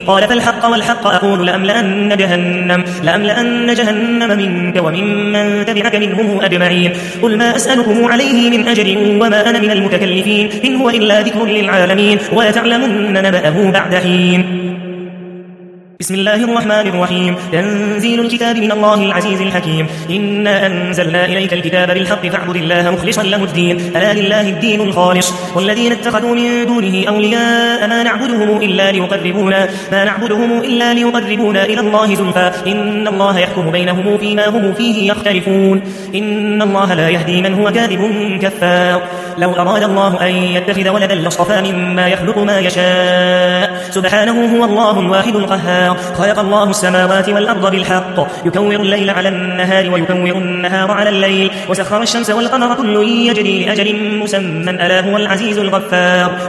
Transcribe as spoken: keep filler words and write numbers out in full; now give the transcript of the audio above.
قال فالحق والحق أقول لأملأن جهنم, لأملأن جهنم منك وممن تبعك منهم أجمعين. قل ما أسألكم عليه من أجر وما أنا من المتكلفين إن هو إلا ذكر للعالمين ولتعلمن نبأه بعد حين. بسم الله الرحمن الرحيم. تنزيل الكتاب من الله العزيز الحكيم. إنا أنزلنا إليك الكتاب بالحق فاعبد الله مخلصا له الدين ألا لله الدين الخالص والذين اتخذوا من دونه أولياء ما نعبدهم إلا ليقربونا ما نعبدهم إلا ليقربونا إلى الله زلفى إن الله يحكم بينهم فيما هم فيه يختلفون إن الله لا يهدي من هو كاذب كفار. لو أراد الله أن يتخذ ولدا لاصطفى مما يخلق ما يشاء سبحانه هو الله الواحد القهار. خلق الله السماوات والأرض بالحق يكور الليل على النهار ويكور النهار على الليل وسخر الشمس والقمر كل يجري لأجل مسمى ألا هو العزيز الغفار.